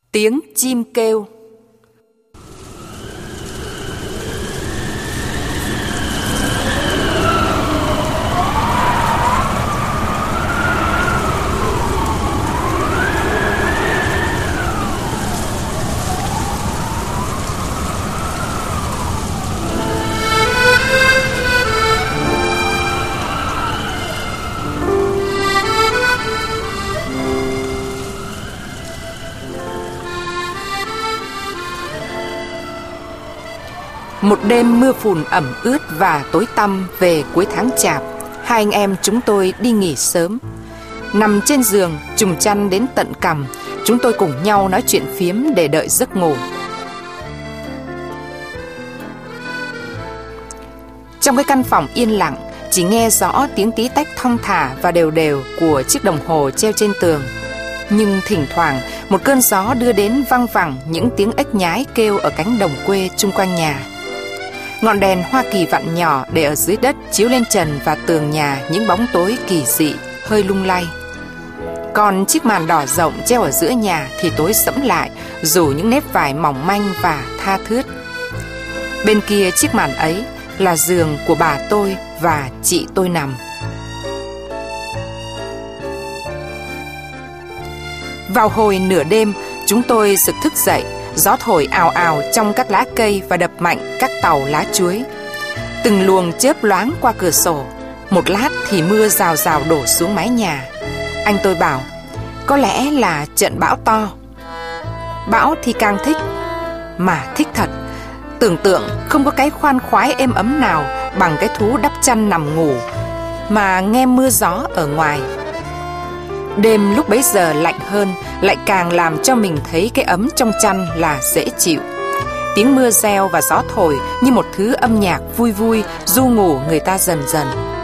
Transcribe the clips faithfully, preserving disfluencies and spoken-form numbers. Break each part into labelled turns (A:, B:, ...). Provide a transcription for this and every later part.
A: Tiếng chim kêu. Một đêm mưa phùn ẩm ướt và tối tăm về cuối tháng chạp, hai anh em chúng tôi đi nghỉ sớm. Nằm trên giường, trùm chăn đến tận cằm, chúng tôi cùng nhau nói chuyện phiếm để đợi giấc ngủ. Trong cái căn phòng yên lặng, chỉ nghe rõ tiếng tí tách thong thả và đều đều của chiếc đồng hồ treo trên tường. Nhưng thỉnh thoảng, một cơn gió đưa đến văng vẳng những tiếng ếch nhái kêu ở cánh đồng quê chung quanh nhà. Ngọn đèn Hoa Kỳ vặn nhỏ để ở dưới đất chiếu lên trần và tường nhà những bóng tối kỳ dị, hơi lung lay. Còn chiếc màn đỏ rộng treo ở giữa nhà thì tối sẫm lại, rủ những nếp vải mỏng manh và tha thướt. Bên kia chiếc màn ấy là giường của bà tôi và chị tôi nằm. Vào hồi nửa đêm, chúng tôi sực thức dậy. Gió thổi ào ào trong các lá cây và đập mạnh các tàu lá chuối. Từng luồng chớp loáng qua cửa sổ. Một lát thì mưa rào rào đổ xuống mái nhà. Anh tôi bảo, có lẽ là trận bão to. Bão thì càng thích. Mà thích thật. Tưởng tượng không có cái khoan khoái êm ấm nào bằng cái thú đắp chăn nằm ngủ mà nghe mưa gió ở ngoài. Đêm lúc bấy giờ lạnh hơn, lại càng làm cho mình thấy cái ấm trong chăn là dễ chịu. Tiếng mưa reo và gió thổi như một thứ âm nhạc vui vui du ngủ người ta dần dần.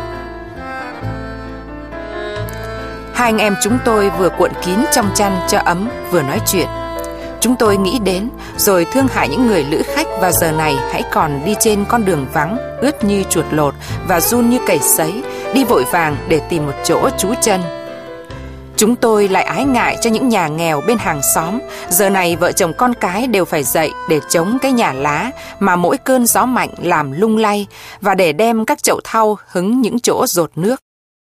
A: Hai anh em chúng tôi vừa cuộn kín trong chăn cho ấm, vừa nói chuyện. Chúng tôi nghĩ đến rồi thương hại những người lữ khách vào giờ này hãy còn đi trên con đường vắng, ướt như chuột lột và run như cầy sấy, đi vội vàng để tìm một chỗ trú chân. Chúng tôi lại ái ngại cho những nhà nghèo bên hàng xóm. Giờ này vợ chồng con cái đều phải dậy để chống cái nhà lá mà mỗi cơn gió mạnh làm lung lay, và để đem các chậu thau hứng những chỗ dột nước.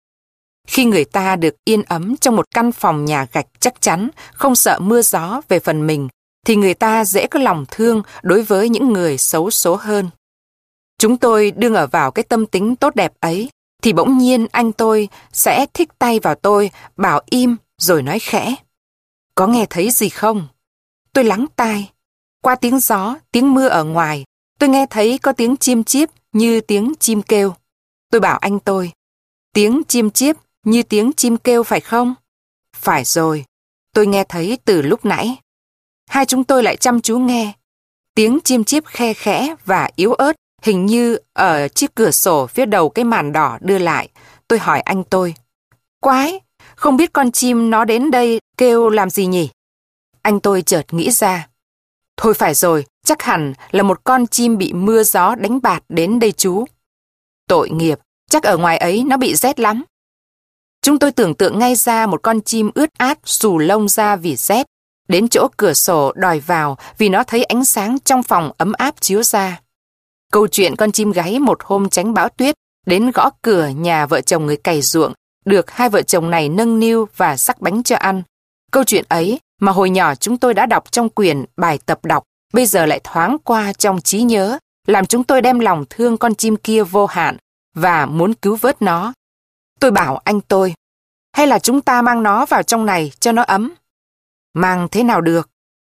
A: Khi người ta được yên ấm trong một căn phòng nhà gạch chắc chắn, không sợ mưa gió về phần mình, thì người ta dễ có lòng thương đối với những người xấu số hơn. Chúng tôi đương ở vào cái tâm tính tốt đẹp ấy, thì bỗng nhiên anh tôi sẽ thích tay vào tôi, bảo im rồi nói khẽ. Có nghe thấy gì không? Tôi lắng tai. Qua tiếng gió, tiếng mưa ở ngoài, tôi nghe thấy có tiếng chim chíp như tiếng chim kêu. Tôi bảo anh tôi, tiếng chim chíp như tiếng chim kêu phải không? Phải rồi, tôi nghe thấy từ lúc nãy. Hai chúng tôi lại chăm chú nghe. Tiếng chim chíp khe khẽ và yếu ớt, hình như ở chiếc cửa sổ phía đầu cái màn đỏ đưa lại. Tôi hỏi anh tôi, quái, không biết con chim nó đến đây kêu làm gì nhỉ? Anh tôi chợt nghĩ ra, thôi phải rồi, chắc hẳn là một con chim bị mưa gió đánh bạt đến đây chú. Tội nghiệp, chắc ở ngoài ấy nó bị rét lắm. Chúng tôi tưởng tượng ngay ra một con chim ướt át xù lông ra vì rét, đến chỗ cửa sổ đòi vào vì nó thấy ánh sáng trong phòng ấm áp chiếu ra. Câu chuyện con chim gáy một hôm tránh bão tuyết đến gõ cửa nhà vợ chồng người cày ruộng, được hai vợ chồng này nâng niu và rắc bánh cho ăn. Câu chuyện ấy mà hồi nhỏ chúng tôi đã đọc trong quyển bài tập đọc, bây giờ lại thoáng qua trong trí nhớ, làm chúng tôi đem lòng thương con chim kia vô hạn và muốn cứu vớt nó. Tôi bảo anh tôi, hay là chúng ta mang nó vào trong này cho nó ấm? Mang thế nào được?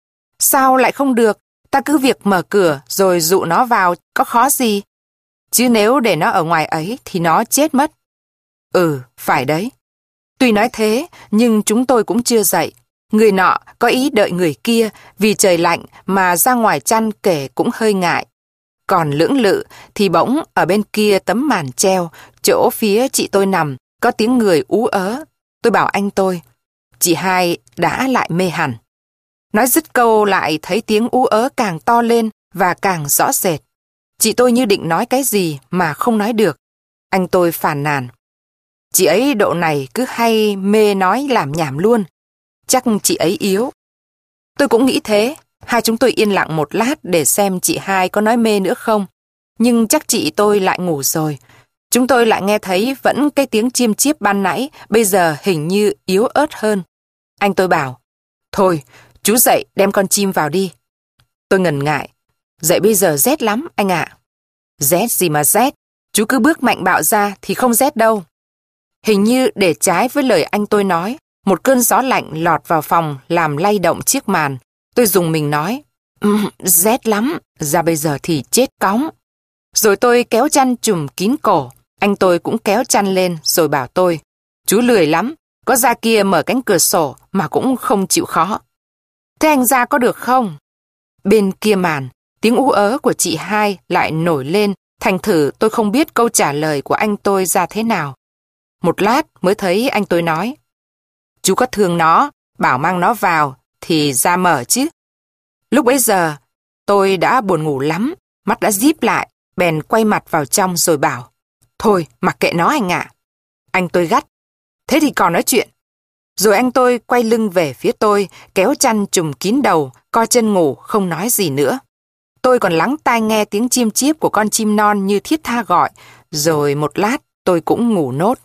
A: Sao lại không được? Ta cứ việc mở cửa rồi dụ nó vào, có khó gì? Chứ nếu để nó ở ngoài ấy thì nó chết mất. Ừ, phải đấy. Tuy nói thế, nhưng chúng tôi cũng chưa dậy. Người nọ có ý đợi người kia, vì trời lạnh mà ra ngoài chăn kể cũng hơi ngại. Còn lưỡng lự thì bỗng ở bên kia tấm màn treo, chỗ phía chị tôi nằm, có tiếng người ú ớ. Tôi bảo anh tôi, chị hai đã lại mê hẳn. Nói dứt câu lại thấy tiếng ú ớ càng to lên và càng rõ rệt. Chị tôi như định nói cái gì mà không nói được. Anh tôi phàn nàn. Chị ấy độ này cứ hay mê nói làm nhảm luôn. Chắc chị ấy yếu. Tôi cũng nghĩ thế. Hai chúng tôi yên lặng một lát để xem chị hai có nói mê nữa không. Nhưng chắc chị tôi lại ngủ rồi. Chúng tôi lại nghe thấy vẫn cái tiếng chiêm chiếp ban nãy, bây giờ hình như yếu ớt hơn. Anh tôi bảo, thôi, chú dậy đem con chim vào đi. Tôi ngần ngại, dậy bây giờ rét lắm anh ạ. Rét gì mà rét, chú cứ bước mạnh bạo ra thì không rét đâu. Hình như để trái với lời anh tôi nói, một cơn gió lạnh lọt vào phòng làm lay động chiếc màn. Tôi dùng mình nói, um, rét lắm, ra bây giờ thì chết cóng. Rồi tôi kéo chăn trùm kín cổ. Anh tôi cũng kéo chăn lên rồi bảo tôi, chú lười lắm, có ra kia mở cánh cửa sổ mà cũng không chịu khó. Thế anh ra có được không? Bên kia màn, tiếng ú ớ của chị hai lại nổi lên, thành thử tôi không biết câu trả lời của anh tôi ra thế nào. Một lát mới thấy anh tôi nói, chú có thương nó, bảo mang nó vào thì ra mở chứ. Lúc bấy giờ, tôi đã buồn ngủ lắm, mắt đã díp lại, bèn quay mặt vào trong rồi bảo, thôi mặc kệ nó anh ạ. Anh tôi gắt, thế thì còn nói chuyện. Rồi anh tôi quay lưng về phía tôi, kéo chăn trùm kín đầu, co chân ngủ, không nói gì nữa. Tôi còn lắng tai nghe tiếng chim chiếp của con chim non như thiết tha gọi, rồi một lát tôi cũng ngủ nốt.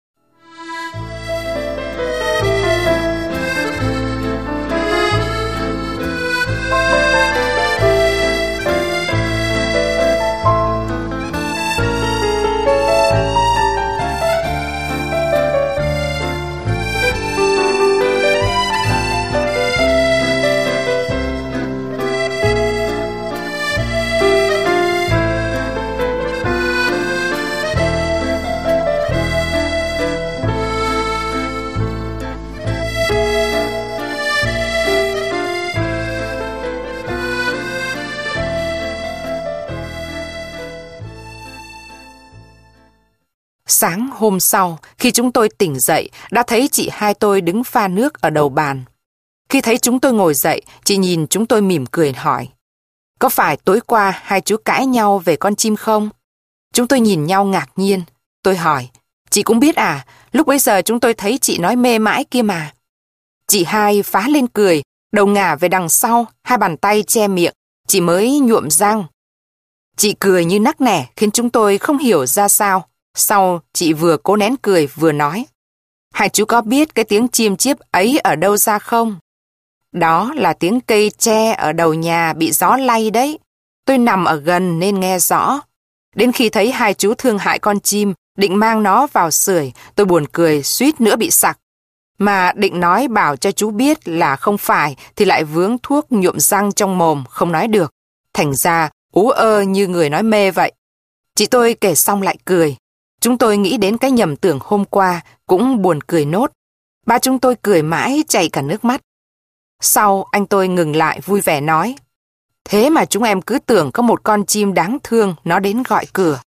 A: Sáng hôm sau, khi chúng tôi tỉnh dậy, đã thấy chị hai tôi đứng pha nước ở đầu bàn. Khi thấy chúng tôi ngồi dậy, chị nhìn chúng tôi mỉm cười hỏi, có phải tối qua hai chú cãi nhau về con chim không? Chúng tôi nhìn nhau ngạc nhiên. Tôi hỏi, chị cũng biết à, lúc bấy giờ chúng tôi thấy chị nói mê mãi kia mà. Chị hai phá lên cười, đầu ngả về đằng sau, hai bàn tay che miệng, chị mới nhuộm răng. Chị cười như nắc nẻ khiến chúng tôi không hiểu ra sao. Sau, chị vừa cố nén cười vừa nói, hai chú có biết cái tiếng chim chiếp ấy ở đâu ra không? Đó là tiếng cây tre ở đầu nhà bị gió lay đấy. Tôi nằm ở gần nên nghe rõ. Đến khi thấy hai chú thương hại con chim, định mang nó vào sưởi, tôi buồn cười suýt nữa bị sặc. Mà định nói bảo cho chú biết là không phải thì lại vướng thuốc nhuộm răng trong mồm, không nói được. Thành ra ú ơ như người nói mê vậy. Chị tôi kể xong lại cười. Chúng tôi nghĩ đến cái nhầm tưởng hôm qua, cũng buồn cười nốt. Ba chúng tôi cười mãi chảy cả nước mắt. Sau anh tôi ngừng lại vui vẻ nói, thế mà chúng em cứ tưởng có một con chim đáng thương nó đến gọi cửa.